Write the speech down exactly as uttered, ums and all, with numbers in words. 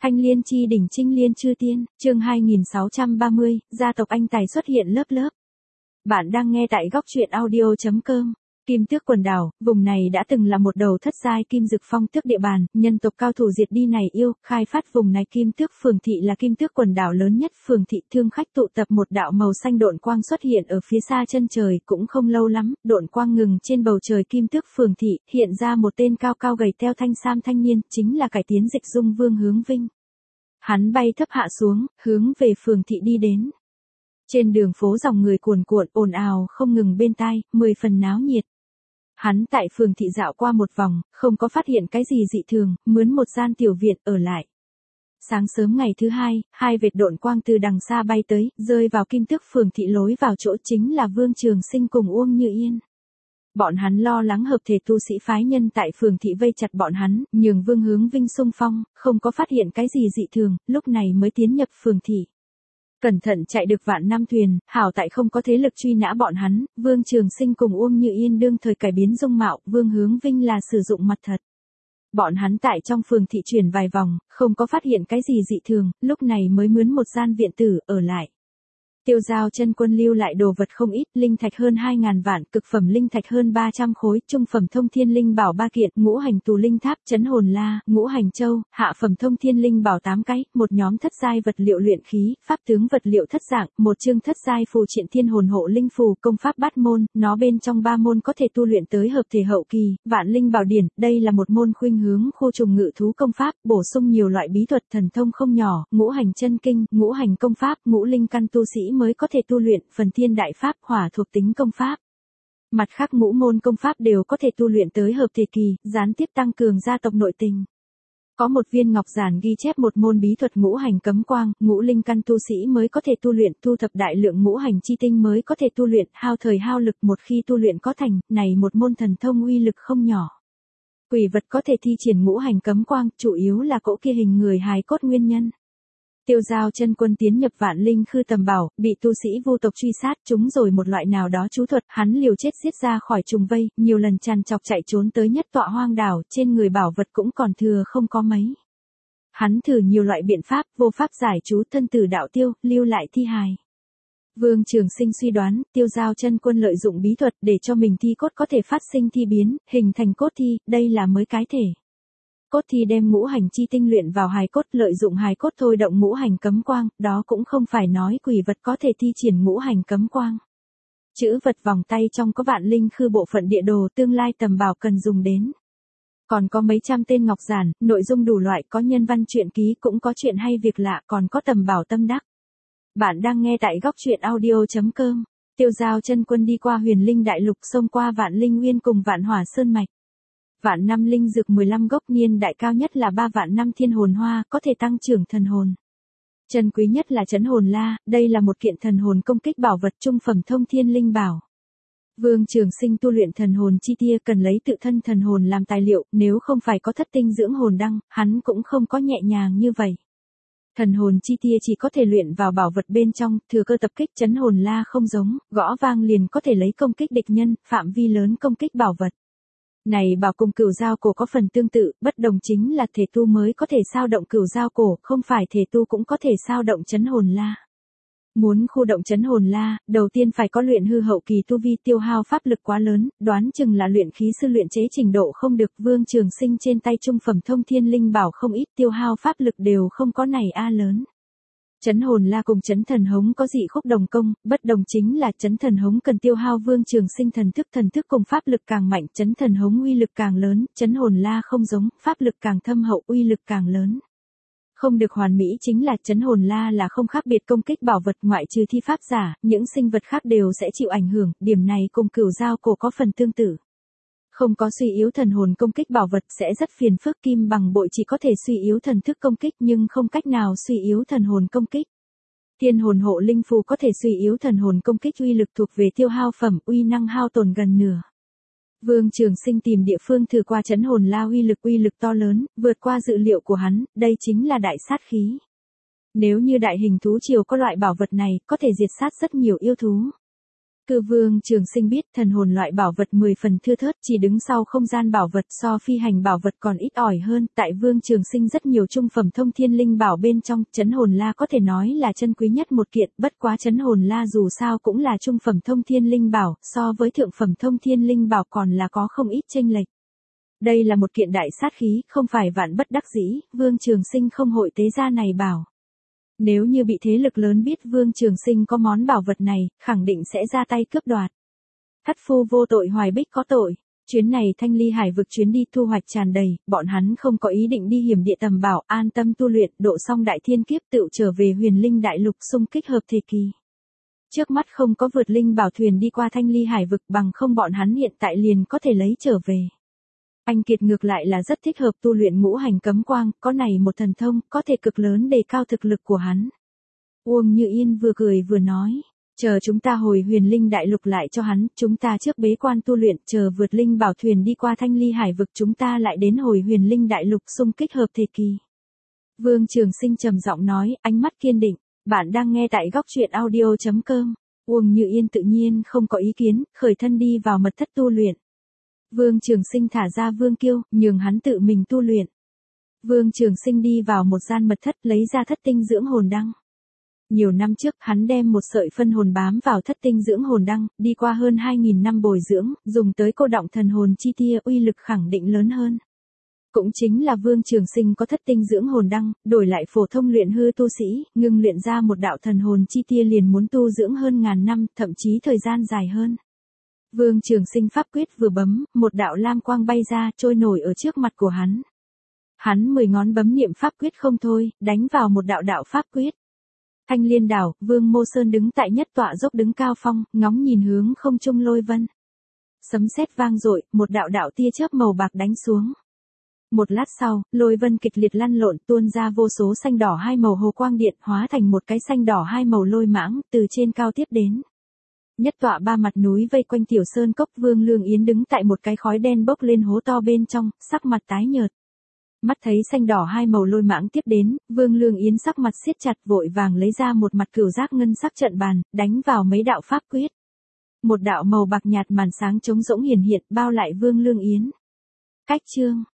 Thanh Liên chi đỉnh Trinh Liên chư tiên, chương hai nghìn sáu trăm ba mươi, gia tộc anh tài xuất hiện lớp lớp. Bạn đang nghe tại góc truyện audio chấm com. Kim Tước quần đảo, vùng này đã từng là một đầu thất giai kim dực phong tước địa bàn, nhân tộc cao thủ diệt đi này yêu, khai phát vùng này. Kim Tước phường thị là Kim Tước quần đảo lớn nhất phường thị, thương khách tụ tập. Một đạo màu xanh độn quang xuất hiện ở phía xa chân trời, cũng không lâu lắm, độn quang ngừng trên bầu trời Kim Tước phường thị, hiện ra một tên cao cao gầy teo thanh sam thanh niên, chính là cải tiến dịch dung vương Hướng Vinh. Hắn bay thấp hạ xuống, hướng về phường thị đi đến. Trên đường phố dòng người cuồn cuộn ồn ào không ngừng bên tai, mười phần náo nhiệt. Hắn tại phường thị dạo qua một vòng, không có phát hiện cái gì dị thường, mướn một gian tiểu viện ở lại. Sáng sớm ngày thứ hai, hai vệt độn quang từ đằng xa bay tới, rơi vào Kim Tước phường thị lối vào chỗ chính là Vương Trường Sinh cùng Uông Như Yên. Bọn hắn lo lắng hợp thể tu sĩ phái nhân tại phường thị vây chặt bọn hắn, nhường Vương Hướng Vinh xung phong, không có phát hiện cái gì dị thường, lúc này mới tiến nhập phường thị. Cẩn thận chạy được vạn năm thuyền, hảo tại không có thế lực truy nã bọn hắn, Vương Trường Sinh cùng Uông Như Yên đương thời cải biến dung mạo, Vương Hướng Vinh là sử dụng mặt thật. Bọn hắn tại trong phường thị chuyển vài vòng, không có phát hiện cái gì dị thường, lúc này mới mướn một gian viện tử, ở lại. Tiêu Giao chân quân lưu lại đồ vật không ít, linh thạch hơn hai ngàn vạn, cực phẩm linh thạch hơn ba trăm khối, trung phẩm thông thiên linh bảo ba kiện, ngũ hành tù linh tháp, chấn hồn la, ngũ hành châu, hạ phẩm thông thiên linh bảo tám cái, một nhóm thất giai vật liệu luyện khí, pháp tướng vật liệu thất dạng, một chương thất giai phù triện thiên hồn hộ linh phù, công pháp bát môn, nó bên trong ba môn có thể tu luyện tới hợp thể hậu kỳ, vạn linh bảo điển, đây là một môn khuynh hướng khu trùng ngự thú công pháp, bổ sung nhiều loại bí thuật thần thông không nhỏ, ngũ hành chân kinh, ngũ hành công pháp, ngũ linh căn tu sĩ mới có thể tu luyện, phần thiên đại pháp, hỏa thuộc tính công pháp. Mặt khác ngũ môn công pháp đều có thể tu luyện tới hợp thể kỳ, gián tiếp tăng cường gia tộc nội tình. Có một viên ngọc giản ghi chép một môn bí thuật ngũ hành cấm quang, ngũ linh căn tu sĩ mới có thể tu luyện, thu thập đại lượng ngũ hành chi tinh mới có thể tu luyện, hao thời hao lực, một khi tu luyện có thành, này một môn thần thông uy lực không nhỏ. Quỷ vật có thể thi triển ngũ hành cấm quang, chủ yếu là cỗ kia hình người hài cốt nguyên nhân. Tiêu Giao chân quân tiến nhập vạn linh khư tầm bảo, bị tu sĩ vô tộc truy sát, chúng rồi một loại nào đó chú thuật, hắn liều chết giết ra khỏi trùng vây, nhiều lần trằn trọc chạy trốn tới nhất tọa hoang đảo, trên người bảo vật cũng còn thừa không có mấy. Hắn thử nhiều loại biện pháp, vô pháp giải chú, thân tử đạo tiêu, lưu lại thi hài. Vương Trường Sinh suy đoán, Tiêu Giao chân quân lợi dụng bí thuật để cho mình thi cốt có thể phát sinh thi biến, hình thành cốt thi, đây là mới cái thể. Cốt thi đem ngũ hành chi tinh luyện vào hài cốt, lợi dụng hài cốt thôi động ngũ hành cấm quang, đó cũng không phải nói quỷ vật có thể thi triển ngũ hành cấm quang. Chữ vật vòng tay trong có vạn linh khư bộ phận địa đồ tương lai tầm bảo cần dùng đến. Còn có mấy trăm tên ngọc giản, nội dung đủ loại, có nhân văn truyện ký, cũng có chuyện hay việc lạ, còn có tầm bảo tâm đắc. Bạn đang nghe tại góc truyện audio chấm com. Tiêu Giao chân quân đi qua huyền linh đại lục, xông qua vạn linh nguyên cùng vạn hỏa sơn mạch. Vạn năm linh dược mười lăm gốc, niên đại cao nhất là ba vạn năm thiên hồn hoa, có thể tăng trưởng thần hồn. Chân quý nhất là chấn hồn la, đây là một kiện thần hồn công kích bảo vật, trung phẩm thông thiên linh bảo. Vương Trường Sinh tu luyện thần hồn chi tia cần lấy tự thân thần hồn làm tài liệu, nếu không phải có thất tinh dưỡng hồn đăng, hắn cũng không có nhẹ nhàng như vậy. Thần hồn chi tia chỉ có thể luyện vào bảo vật bên trong, thừa cơ tập kích. Chấn hồn la không giống, gõ vang liền có thể lấy công kích địch nhân, phạm vi lớn công kích bảo vật. Này bảo cùng cửu giao cổ có phần tương tự, bất đồng chính là thể tu mới có thể sao động cửu giao cổ, không phải thể tu cũng có thể sao động chấn hồn la. Muốn khu động chấn hồn la, đầu tiên phải có luyện hư hậu kỳ tu vi, tiêu hao pháp lực quá lớn, đoán chừng là luyện khí sư luyện chế trình độ không được. Vương Trường Sinh trên tay trung phẩm thông thiên linh bảo không ít, tiêu hao pháp lực đều không có này a lớn. Chấn hồn la cùng chấn thần hống có dị khúc đồng công, bất đồng chính là chấn thần hống cần tiêu hao Vương Trường Sinh thần thức, thần thức cùng pháp lực càng mạnh, chấn thần hống uy lực càng lớn, chấn hồn la không giống, pháp lực càng thâm hậu, uy lực càng lớn. Không được hoàn mỹ chính là chấn hồn la là không khác biệt công kích bảo vật, ngoại trừ thi pháp giả, những sinh vật khác đều sẽ chịu ảnh hưởng, điểm này cùng cửu giao cổ có phần tương tự. Không có suy yếu thần hồn công kích bảo vật sẽ rất phiền phức, kim bằng bội chỉ có thể suy yếu thần thức công kích nhưng không cách nào suy yếu thần hồn công kích. Thiên hồn hộ linh phù có thể suy yếu thần hồn công kích, uy lực thuộc về tiêu hao phẩm, uy năng hao tổn gần nửa. Vương Trường Sinh tìm địa phương thử qua chấn hồn la, uy lực uy lực to lớn, vượt qua dự liệu của hắn, đây chính là đại sát khí. Nếu như đại hình thú triều có loại bảo vật này, có thể diệt sát rất nhiều yêu thú. Cư Vương Trường Sinh biết thần hồn loại bảo vật mười phần thưa thớt, chỉ đứng sau không gian bảo vật so phi hành bảo vật còn ít ỏi hơn, tại Vương Trường Sinh rất nhiều trung phẩm thông thiên linh bảo bên trong, trấn hồn la có thể nói là chân quý nhất một kiện, bất quá trấn hồn la dù sao cũng là trung phẩm thông thiên linh bảo, so với thượng phẩm thông thiên linh bảo còn là có không ít chênh lệch. Đây là một kiện đại sát khí, không phải vạn bất đắc dĩ, Vương Trường Sinh không hội tế ra này bảo. Nếu như bị thế lực lớn biết Vương Trường Sinh có món bảo vật này, khẳng định sẽ ra tay cướp đoạt. Thất phu vô tội hoài bích có tội. Chuyến này Thanh Ly Hải vực chuyến đi thu hoạch tràn đầy, bọn hắn không có ý định đi hiểm địa tầm bảo, an tâm tu luyện, độ xong đại thiên kiếp tự trở về huyền linh đại lục xung kích hợp thể kỳ. Trước mắt không có vượt linh bảo thuyền đi qua Thanh Ly Hải vực, bằng không bọn hắn hiện tại liền có thể lấy trở về. Anh Kiệt ngược lại là rất thích hợp tu luyện ngũ hành cấm quang, có này một thần thông, có thể cực lớn đề cao thực lực của hắn. Uông Như Yên vừa cười vừa nói, chờ chúng ta hồi huyền linh đại lục lại cho hắn, chúng ta trước bế quan tu luyện, chờ vượt linh bảo thuyền đi qua Thanh Ly Hải vực chúng ta lại đến hồi huyền linh đại lục xung kích hợp thể kỳ. Vương Trường Sinh trầm giọng nói, ánh mắt kiên định, bạn đang nghe tại góc truyện audio chấm com. Uông Như Yên tự nhiên không có ý kiến, khởi thân đi vào mật thất tu luyện. Vương Trường Sinh thả ra Vương Kiêu, nhường hắn tự mình tu luyện. Vương Trường Sinh đi vào một gian mật thất lấy ra thất tinh dưỡng hồn đăng. Nhiều năm trước hắn đem một sợi phân hồn bám vào thất tinh dưỡng hồn đăng, đi qua hơn hai nghìn năm bồi dưỡng, dùng tới cô động thần hồn chi tia uy lực khẳng định lớn hơn. Cũng chính là Vương Trường Sinh có thất tinh dưỡng hồn đăng, đổi lại phổ thông luyện hư tu sĩ, ngưng luyện ra một đạo thần hồn chi tia liền muốn tu dưỡng hơn ngàn năm, thậm chí thời gian dài hơn. Vương Trường Sinh pháp quyết vừa bấm, một đạo lam quang bay ra, trôi nổi ở trước mặt của hắn. Hắn mười ngón bấm niệm pháp quyết không thôi, đánh vào một đạo đạo pháp quyết. Thanh Liên đảo, Vương Mô Sơn đứng tại nhất tọa dốc đứng cao phong, ngóng nhìn hướng không trung lôi vân. Sấm sét vang dội, một đạo đạo tia chớp màu bạc đánh xuống. Một lát sau, lôi vân kịch liệt lăn lộn tuôn ra vô số xanh đỏ hai màu hồ quang điện, hóa thành một cái xanh đỏ hai màu lôi mãng, từ trên cao tiếp đến. Nhất tọa ba mặt núi vây quanh tiểu sơn cốc, Vương Lương Yến đứng tại một cái khói đen bốc lên hố to bên trong, sắc mặt tái nhợt. Mắt thấy xanh đỏ hai màu lôi mãng tiếp đến, Vương Lương Yến sắc mặt siết chặt vội vàng lấy ra một mặt cửu giác ngân sắc trận bàn, đánh vào mấy đạo pháp quyết. Một đạo màu bạc nhạt màn sáng trống rỗng hiển hiện bao lại Vương Lương Yến. Cách chương,